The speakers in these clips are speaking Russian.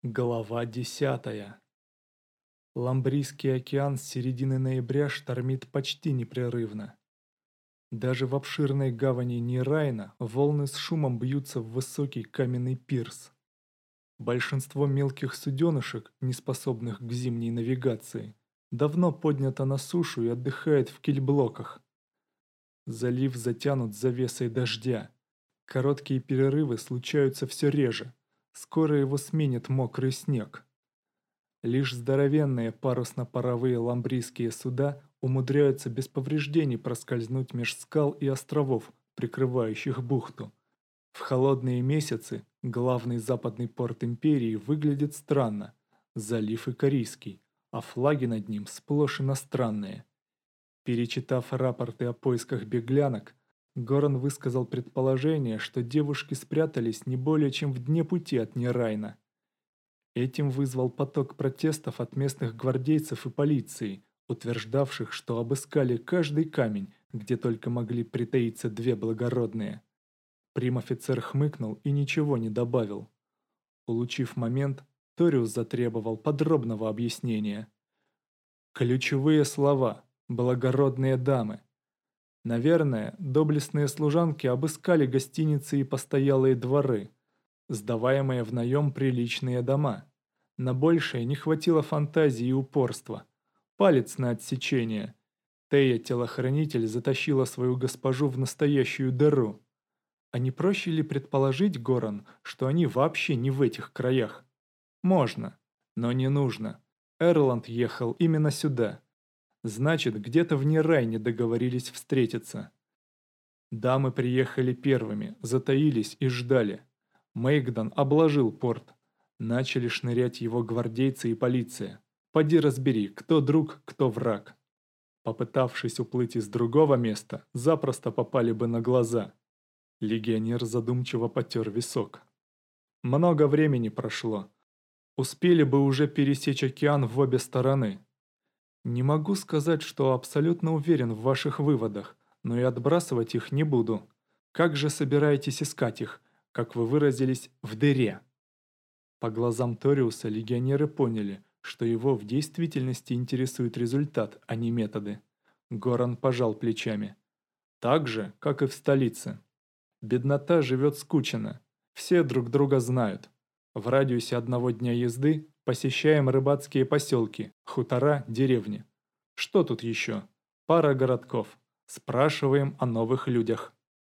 Глава 10. Ламбрийский океан с середины ноября штормит почти непрерывно. Даже в обширной гавани Нирайна волны с шумом бьются в высокий каменный пирс. Большинство мелких суденышек, неспособных к зимней навигации, давно поднято на сушу и отдыхает в кильблоках. Залив затянут завесой дождя. Короткие перерывы случаются все реже. Скоро его сменит мокрый снег. Лишь здоровенные парусно-паровые ламбрийские суда умудряются без повреждений проскользнуть меж скал и островов, прикрывающих бухту. В холодные месяцы главный западный порт империи выглядит странно, залив икорийский, а флаги над ним сплошь иностранные. Перечитав рапорты о поисках беглянок, Горан высказал предположение, что девушки спрятались не более чем в дне пути от Нерайна. Этим вызвал поток протестов от местных гвардейцев и полиции, утверждавших, что обыскали каждый камень, где только могли притаиться две благородные. Прим-офицер хмыкнул и ничего не добавил. Улучив момент, Ториус затребовал подробного объяснения. Ключевые слова «благородные дамы». Наверное, доблестные служанки обыскали гостиницы и постоялые дворы, сдаваемые в наем приличные дома. На большее не хватило фантазии и упорства. Палец на отсечение. Тея-телохранитель затащила свою госпожу в настоящую дыру. А не проще ли предположить, Горан, что они вообще не в этих краях? Можно, но не нужно. Эрланд ехал именно сюда. Значит, где-то в Нерайне договорились встретиться. Дамы приехали первыми, затаились и ждали. Мейгдан обложил порт. Начали шнырять его гвардейцы и полиция. Поди разбери, кто друг, кто враг. Попытавшись уплыть из другого места, запросто попали бы на глаза. Легионер задумчиво потер висок. Много времени прошло. Успели бы уже пересечь океан в обе стороны. Не могу сказать, что абсолютно уверен в ваших выводах, но и отбрасывать их не буду. Как же собираетесь искать их, как вы выразились, в дыре? По глазам Ториуса легионеры поняли, что его в действительности интересует результат, а не методы. Горан пожал плечами. Так же, как и в столице. Беднота живет скучно, все друг друга знают. В радиусе одного дня езды посещаем рыбацкие поселки, хутора, деревни. Что тут еще? Пара городков. Спрашиваем о новых людях.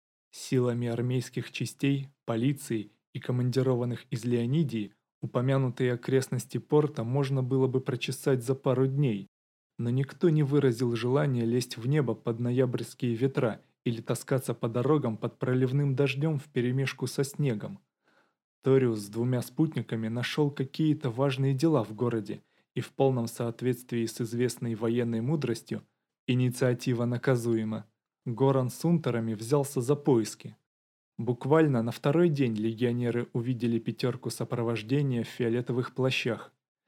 Силами армейских частей, полиции и командированных из Леонидии упомянутые окрестности порта можно было бы прочесать за пару дней, но никто не выразил желания лезть в небо под ноябрьские ветра или таскаться по дорогам под проливным дождем вперемешку со снегом. Ториус с двумя спутниками нашел какие-то важные дела в городе, и в полном соответствии с известной военной мудростью инициатива наказуема. Горан с унтерами взялся за поиски. Буквально на второй день легионеры увидели пятерку сопровождения в фиолетовых плащах.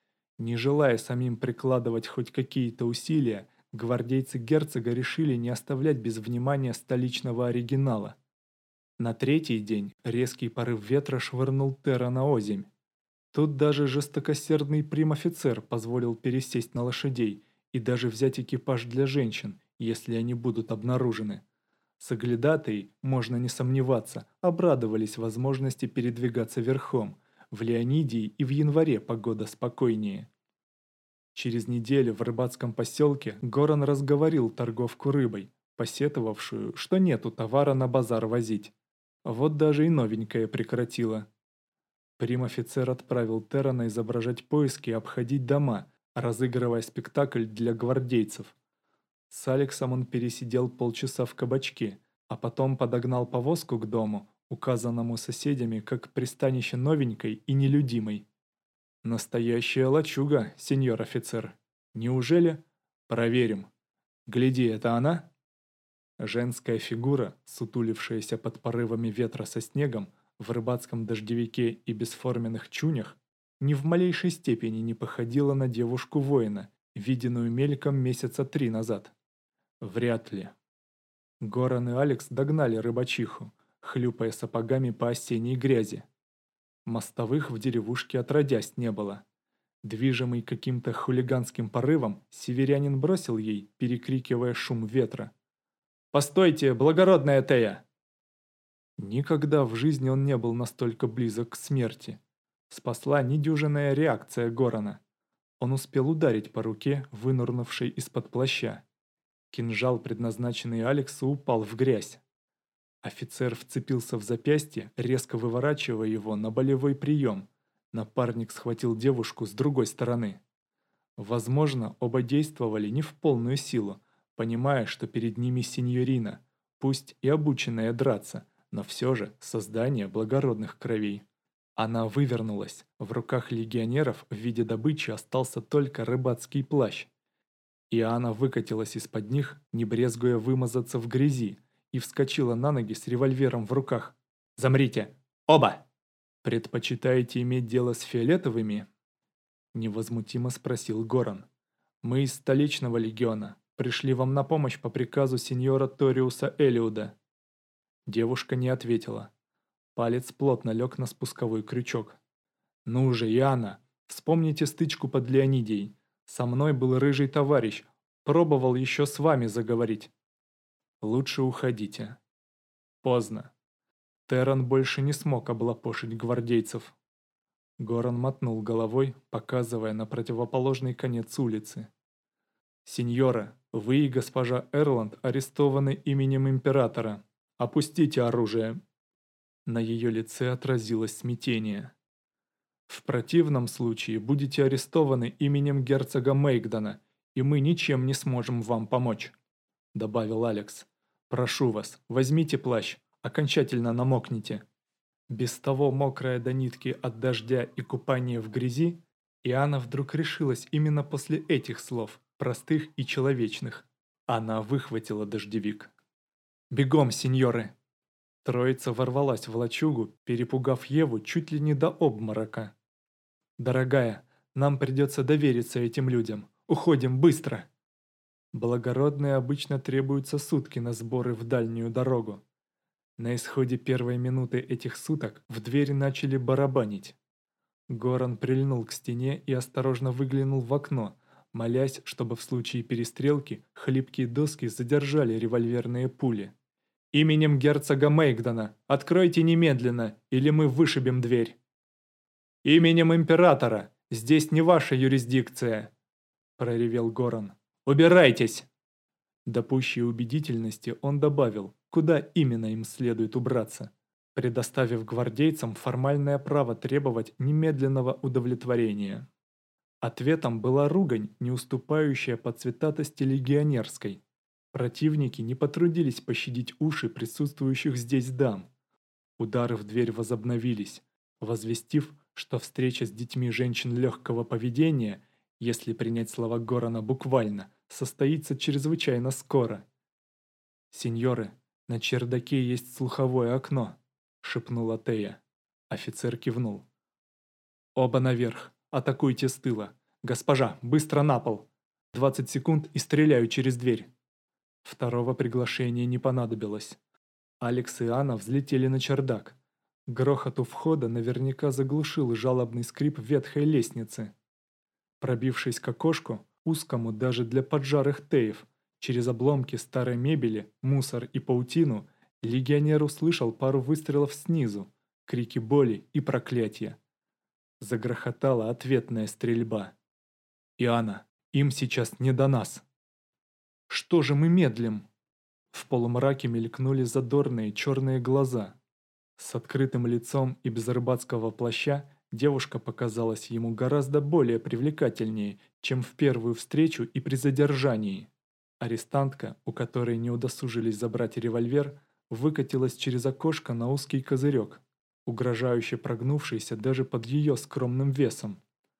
Не желая самим прикладывать хоть какие-то усилия, гвардейцы герцога решили не оставлять без внимания столичного оригинала. На третий день резкий порыв ветра швырнул Терра на озимь. Тут даже жестокосердный прим-офицер позволил пересесть на лошадей и даже взять экипаж для женщин, если они будут обнаружены. Соглядатые, можно не сомневаться, обрадовались возможности передвигаться верхом. В Леонидии и в январе погода спокойнее. Через неделю в рыбацком поселке Горан разговорил торговку рыбой, посетовавшую, что нету товара на базар возить. Вот даже и новенькое прекратила. Прим-офицер отправил Террана изображать поиски и обходить дома, разыгрывая спектакль для гвардейцев. С Алексом он пересидел полчаса в кабачке, а потом подогнал повозку к дому, указанному соседями как пристанище новенькой и нелюдимой. «Настоящая лачуга, сеньор офицер. Неужели? Проверим. Гляди, это она?» Женская фигура, сутулившаяся под порывами ветра со снегом, в рыбацком дождевике и бесформенных чунях, ни в малейшей степени не походила на девушку-воина, виденную мельком месяца 3 назад. Вряд ли. Горан и Алекс догнали рыбачиху, хлюпая сапогами по осенней грязи. Мостовых в деревушке отродясь не было. Движимый каким-то хулиганским порывом, северянин бросил ей, перекрикивая шум ветра: «Постойте, благородная Тея!» Никогда в жизни он не был настолько близок к смерти. Спасла недюжинная реакция Горана. Он успел ударить по руке, вынырнувшей из-под плаща. Кинжал, предназначенный Алексу, упал в грязь. Офицер вцепился в запястье, резко выворачивая его на болевой прием. Напарник схватил девушку с другой стороны. Возможно, оба действовали не в полную силу, понимая, что перед ними синьорина, пусть и обученная драться, но все же создание благородных кровей. Она вывернулась. В руках легионеров в виде добычи остался только рыбацкий плащ. И она выкатилась из-под них, не брезгуя вымазаться в грязи, и вскочила на ноги с револьвером в руках. «Замрите! Оба!» «Предпочитаете иметь дело с фиолетовыми?» Невозмутимо спросил Горан. «Мы из столичного легиона. Пришли вам на помощь по приказу сеньора Ториуса Элиуда». Девушка не ответила. Палец плотно лег на спусковой крючок. «Ну же, Яна, вспомните стычку под Леонидией. Со мной был рыжий товарищ. Пробовал еще с вами заговорить. Лучше уходите». Поздно. Терран больше не смог облапошить гвардейцев. Горан мотнул головой, показывая на противоположный конец улицы. «Сеньора, вы и госпожа Эрланд арестованы именем императора. Опустите оружие». На ее лице отразилось смятение. «В противном случае будете арестованы именем герцога Мейгдона, и мы ничем не сможем вам помочь», — добавил Алекс. «Прошу вас, возьмите плащ, окончательно намокните». Без того мокрая до нитки от дождя и купания в грязи, и Анна вдруг решилась именно после этих слов, простых и человечных. Она выхватила дождевик. «Бегом, сеньоры!» Троица ворвалась в лачугу, перепугав Еву чуть ли не до обморока. «Дорогая, нам придется довериться этим людям. Уходим быстро!» Благородные обычно требуются сутки на сборы в дальнюю дорогу. На исходе первой минуты этих суток в двери начали барабанить. Горан прильнул к стене и осторожно выглянул в окно, молясь, чтобы в случае перестрелки хлипкие доски задержали револьверные пули. «Именем герцога Мейгдона! Откройте немедленно, или мы вышибем дверь!» «Именем императора! Здесь не ваша юрисдикция!» – проревел Горан. «Убирайтесь!» До пущей убедительности он добавил, куда именно им следует убраться, предоставив гвардейцам формальное право требовать немедленного удовлетворения. Ответом была ругань, не уступающая по цветатости легионерской. Противники не потрудились пощадить уши присутствующих здесь дам. Удары в дверь возобновились, возвестив, что встреча с детьми женщин легкого поведения, если принять слова Горана буквально, состоится чрезвычайно скоро. «Сеньоры, на чердаке есть слуховое окно», — шепнула Тея. Офицер кивнул. «Оба наверх. Атакуйте с тыла. Госпожа, быстро на пол. 20 секунд и стреляю через дверь». Второго приглашения не понадобилось. Алекс и Анна взлетели на чердак. Грохот у входа наверняка заглушил жалобный скрип ветхой лестницы. Пробившись к окошку, узкому даже для поджарых теев, через обломки старой мебели, мусор и паутину, легионер услышал пару выстрелов снизу, крики боли и проклятия. Загрохотала ответная стрельба. «Иоанна, им сейчас не до нас!» «Что же мы медлим?» В полумраке мелькнули задорные черные глаза. С открытым лицом и без рыбацкого плаща девушка показалась ему гораздо более привлекательнее, чем в первую встречу и при задержании. Арестантка, у которой не удосужились забрать револьвер, выкатилась через окошко на узкий козырек, угрожающе прогнувшийся даже под ее скромным весом.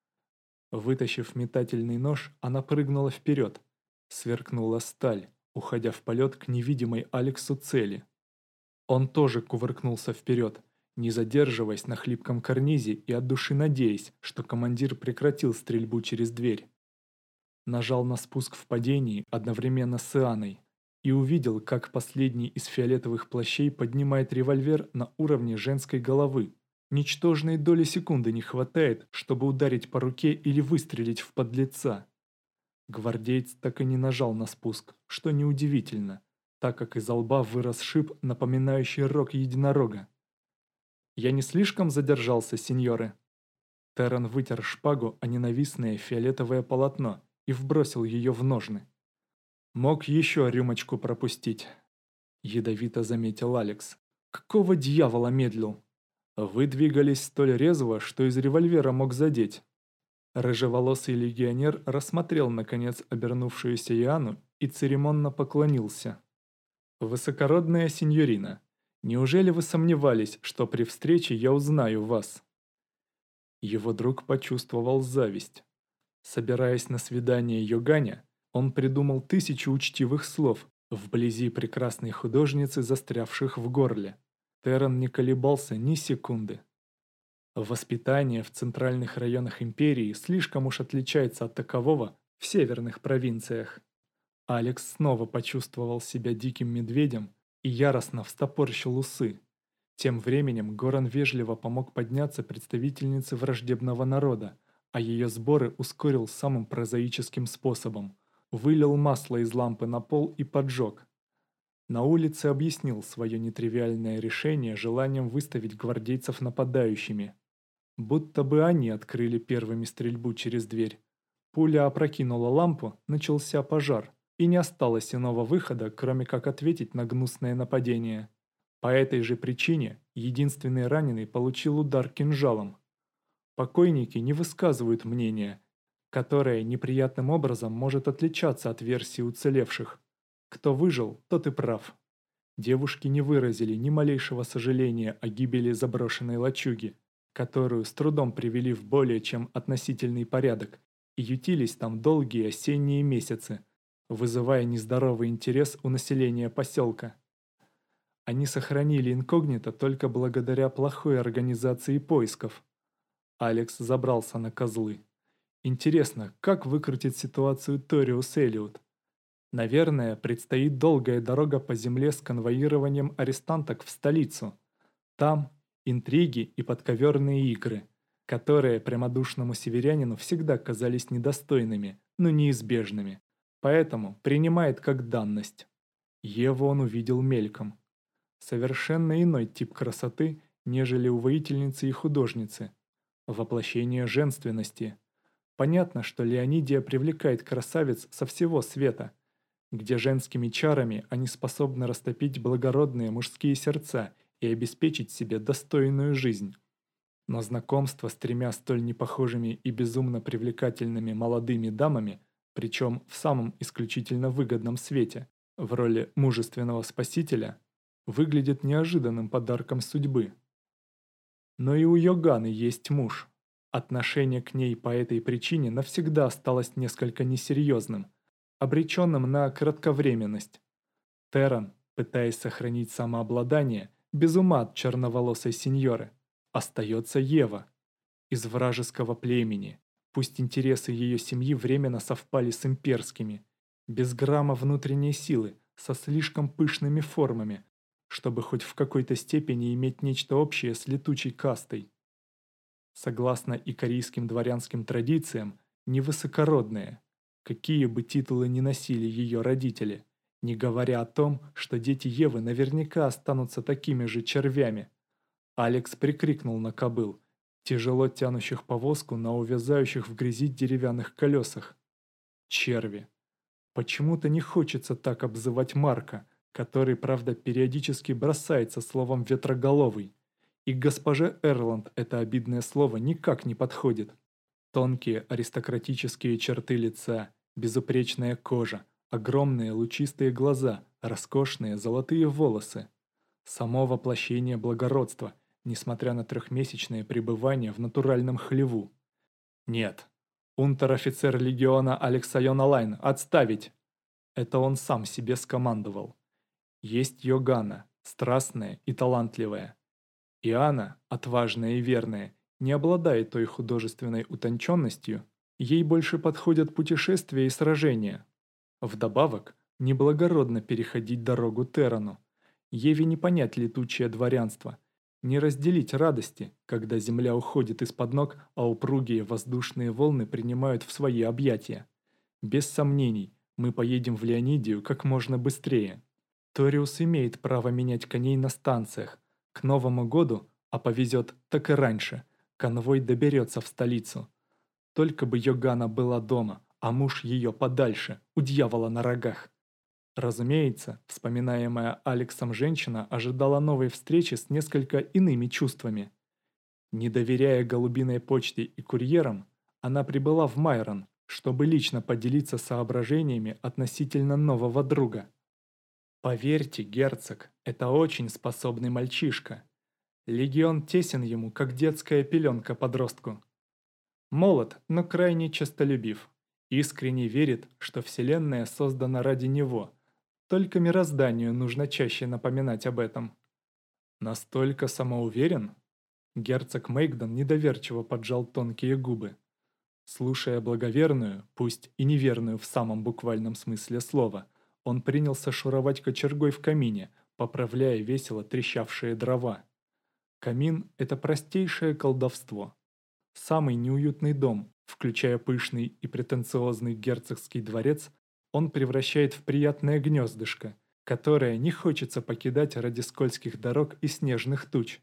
Вытащив метательный нож, она прыгнула вперед. Сверкнула сталь, уходя в полет к невидимой Алексу цели. Он тоже кувыркнулся вперед, не задерживаясь на хлипком карнизе и от души надеясь, что командир прекратил стрельбу через дверь. Нажал на спуск в падении одновременно с Ианой и увидел, как последний из фиолетовых плащей поднимает револьвер на уровне женской головы. Ничтожной доли секунды не хватает, чтобы ударить по руке или выстрелить в подлеца. Гвардеец так и не нажал на спуск, что неудивительно, так как из лба вырос шип, напоминающий рог единорога. «Я не слишком задержался, сеньоры?» Террен вытер шпагу о ненавистное фиолетовое полотно и вбросил ее в ножны. «Мог еще рюмочку пропустить», — ядовито заметил Алекс. «Какого дьявола медлил? Вы двигались столь резво, что из револьвера мог задеть». Рыжеволосый легионер рассмотрел, наконец, обернувшуюся Иоанну и церемонно поклонился. «Высокородная сеньорина, неужели вы сомневались, что при встрече я узнаю вас?» Его друг почувствовал зависть. Собираясь на свидание Йоганя, он придумал 1000 учтивых слов вблизи прекрасной художницы, застрявших в горле. Террен не колебался ни секунды. Воспитание в центральных районах империи слишком уж отличается от такового в северных провинциях. Алекс снова почувствовал себя диким медведем и яростно встопорщил усы. Тем временем Горан вежливо помог подняться представительнице враждебного народа, а ее сборы ускорил самым прозаическим способом. Вылил масло из лампы на пол и поджег. На улице объяснил свое нетривиальное решение желанием выставить гвардейцев нападающими. Будто бы они открыли первыми стрельбу через дверь. Пуля опрокинула лампу, начался пожар, и не осталось иного выхода, кроме как ответить на гнусное нападение. По этой же причине единственный раненый получил удар кинжалом. Покойники не высказывают мнения, которое неприятным образом может отличаться от версии уцелевших. Кто выжил, тот и прав. Девушки не выразили ни малейшего сожаления о гибели заброшенной лачуги, которую с трудом привели в более чем относительный порядок, и ютились там долгие осенние месяцы, вызывая нездоровый интерес у населения поселка. Они сохранили инкогнито только благодаря плохой организации поисков. Алекс забрался на козлы. Интересно, как выкрутит ситуацию Ториус Эллиот? Наверное, предстоит долгая дорога по земле с конвоированием арестанток в столицу. Там интриги и подковерные игры, которые прямодушному северянину всегда казались недостойными, но неизбежными. Поэтому принимает как данность. Еву он увидел мельком. Совершенно иной тип красоты, нежели у воительницы и художницы. Воплощение женственности. Понятно, что Леонидия привлекает красавиц со всего света, где женскими чарами они способны растопить благородные мужские сердца и обеспечить себе достойную жизнь. Но знакомство с 3 столь непохожими и безумно привлекательными молодыми дамами, причем в самом исключительно выгодном свете, в роли мужественного спасителя, выглядит неожиданным подарком судьбы. Но и у Йоганы есть муж. Отношение к ней по этой причине навсегда осталось несколько несерьезным, обреченным на кратковременность. Терран, пытаясь сохранить самообладание, без ума от черноволосой сеньоры. Остается Ева. Из вражеского племени. Пусть интересы ее семьи временно совпали с имперскими. Без грамма внутренней силы, со слишком пышными формами, чтобы хоть в какой-то степени иметь нечто общее с летучей кастой. Согласно икорийским дворянским традициям, невысокородная, какие бы титулы ни носили ее родители, не говоря о том, что дети Евы наверняка останутся такими же червями. Алекс прикрикнул на кобыл, тяжело тянущих повозку на увязающих в грязи деревянных колесах. Черви. Почему-то не хочется так обзывать Марка, который, правда, периодически бросается словом «ветроголовый». И госпоже Эрланд это обидное слово никак не подходит. Тонкие аристократические черты лица, безупречная кожа, огромные лучистые глаза, роскошные золотые волосы. Само воплощение благородства, несмотря на 3-месячное пребывание в натуральном хлеву. Нет. Унтер-офицер легиона Алексайон Алайн, отставить! Это он сам себе скомандовал. Есть Йогана, страстная и талантливая. Иоанна, отважная и верная, не обладает той художественной утонченностью, ей больше подходят путешествия и сражения. Вдобавок, неблагородно переходить дорогу Террану. Еве не понять летучее дворянство. Не разделить радости, когда земля уходит из-под ног, а упругие воздушные волны принимают в свои объятия. Без сомнений, мы поедем в Леонидию как можно быстрее. Ториус имеет право менять коней на станциях. К Новому году, а повезет так и раньше, конвой доберется в столицу. Только бы Йоганна была дома, а муж ее подальше, у дьявола на рогах. Разумеется, вспоминаемая Алексом женщина ожидала новой встречи с несколько иными чувствами. Не доверяя голубиной почте и курьерам, она прибыла в Майрон, чтобы лично поделиться соображениями относительно нового друга. Поверьте, герцог, это очень способный мальчишка. Легион тесен ему, как детская пеленка подростку. Молод, но крайне честолюбив. Искренне верит, что Вселенная создана ради него. Только мирозданию нужно чаще напоминать об этом. Настолько самоуверен? Герцог Мейгдон недоверчиво поджал тонкие губы. Слушая благоверную, пусть и неверную в самом буквальном смысле слова, он принялся шуровать кочергой в камине, поправляя весело трещавшие дрова. Камин – это простейшее колдовство. Самый неуютный дом, включая пышный и претенциозный герцогский дворец, он превращает в приятное гнездышко, которое не хочется покидать ради скользких дорог и снежных туч.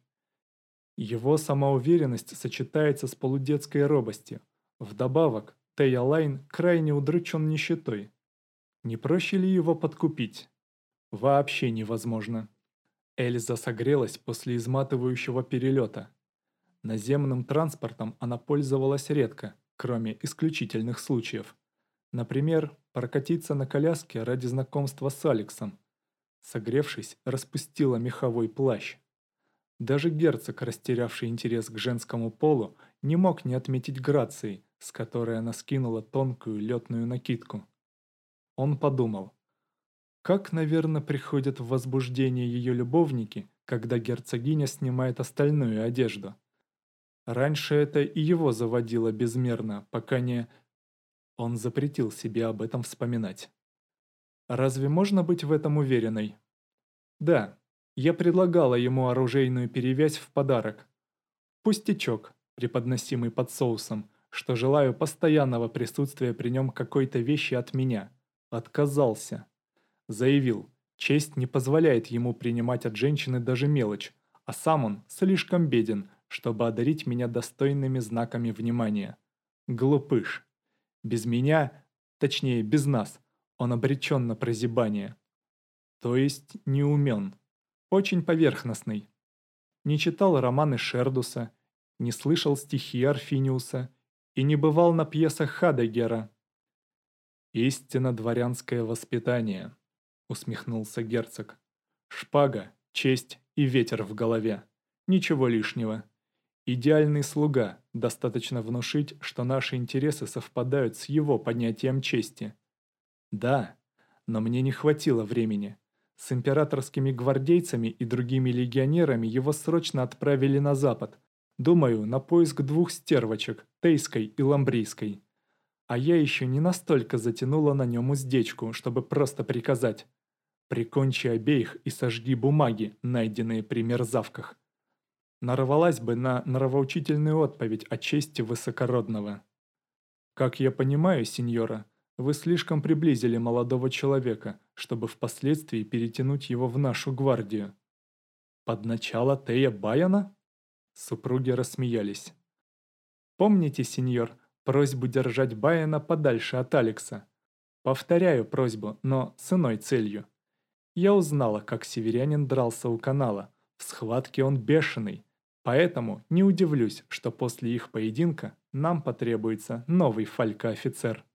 Его самоуверенность сочетается с полудетской робостью. Вдобавок, Тея Лайн крайне удручен нищетой. Не проще ли его подкупить? Вообще невозможно. Эльза согрелась после изматывающего перелета. Наземным транспортом она пользовалась редко, кроме исключительных случаев. Например, прокатиться на коляске ради знакомства с Алексом. Согревшись, распустила меховой плащ. Даже герцог, растерявший интерес к женскому полу, не мог не отметить грации, с которой она скинула тонкую летную накидку. Он подумал, как, наверное, приходят в возбуждение ее любовники, когда герцогиня снимает остальную одежду. Раньше это и его заводило безмерно, пока не... Он запретил себе об этом вспоминать. Разве можно быть в этом уверенной? Да, я предлагала ему оружейную перевязь в подарок. Пустячок, преподносимый под соусом, что желаю постоянного присутствия при нем какой-то вещи от меня. Отказался. Заявил, честь не позволяет ему принимать от женщины даже мелочь, а сам он слишком беден, чтобы одарить меня достойными знаками внимания. Глупыш. Без меня, точнее без нас, он обречен на прозябание. То есть не умен. Очень поверхностный. Не читал романы Шердуса, не слышал стихи Орфиниуса и не бывал на пьесах Хадегера. «Истинно дворянское воспитание», — усмехнулся герцог. «Шпага, честь и ветер в голове. Ничего лишнего. Идеальный слуга, достаточно внушить, что наши интересы совпадают с его понятием чести. Да, но мне не хватило времени. С императорскими гвардейцами и другими легионерами его срочно отправили на запад. Думаю, на поиск двух стервочек, Тейской и Ламбрийской. А я еще не настолько затянула на нем уздечку, чтобы просто приказать. Прикончи обеих и сожги бумаги, найденные при мерзавках. Нарвалась бы на нравоучительную отповедь о чести высокородного. Как я понимаю, сеньора, вы слишком приблизили молодого человека, чтобы впоследствии перетянуть его в нашу гвардию. Под начало Тея Баяна? Супруги рассмеялись. Помните, сеньор, просьбу держать Баяна подальше от Алекса? Повторяю просьбу, но с иной целью. Я узнала, как северянин дрался у канала. В схватке он бешеный. Поэтому не удивлюсь, что после их поединка нам потребуется новый фалька-офицер.